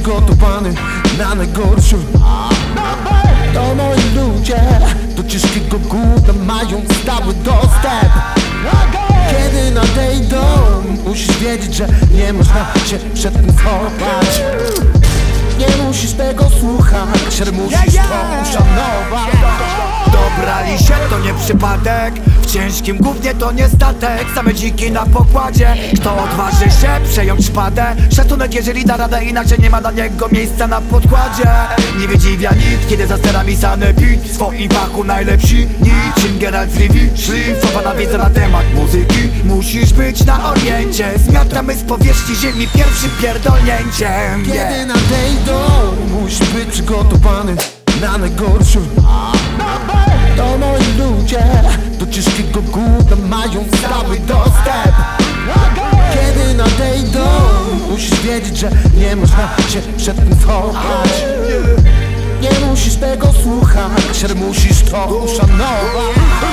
przygotowany na najgorsze. To moi ludzie do ciężkiego gówna mają stały dostęp. Kiedy nadejdą, musisz wiedzieć, że nie można się przed tym schować. Nie musisz tego słuchać, ale musisz to uszanować. Dobrali się, to nie przypadek. W ciężkim gównie to nie statek. Same dziki na pokładzie. Kto odważy się przejąć szpadę? Szacunek jeżeli da radę, inaczej nie ma dla niego miejsca na podkładzie. Nie wydziwia nikt, kiedy za sterami sanepid. W swoim fachu najlepsi niczym Geralt z Rivii. Szlifowana wiedza na temat muzyki. Musisz być na oriencie. Zmiatamy z powierzchni ziemi pierwszym pierdolnięciem. Kiedy nadejdą, musisz być przygotowany na najgorsze. To moi ludzie do ciężkiego gówna mają stały dostęp. Kiedy nadejdą, musisz wiedzieć, że nie można się przed tym schować. Nie musisz tego słuchać, ale musisz to uszanować.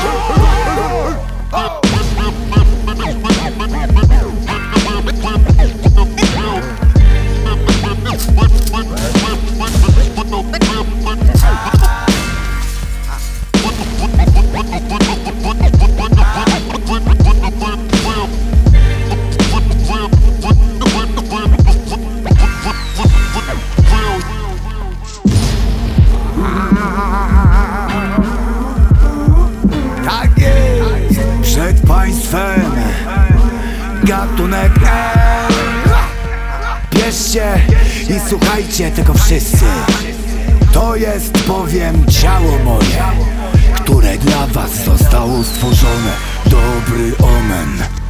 Tak jest, przed państwem gatunek L. Bierzcie i słuchajcie tego wszyscy. To jest bowiem ciało moje, które dla was zostało stworzone. Dobry omen.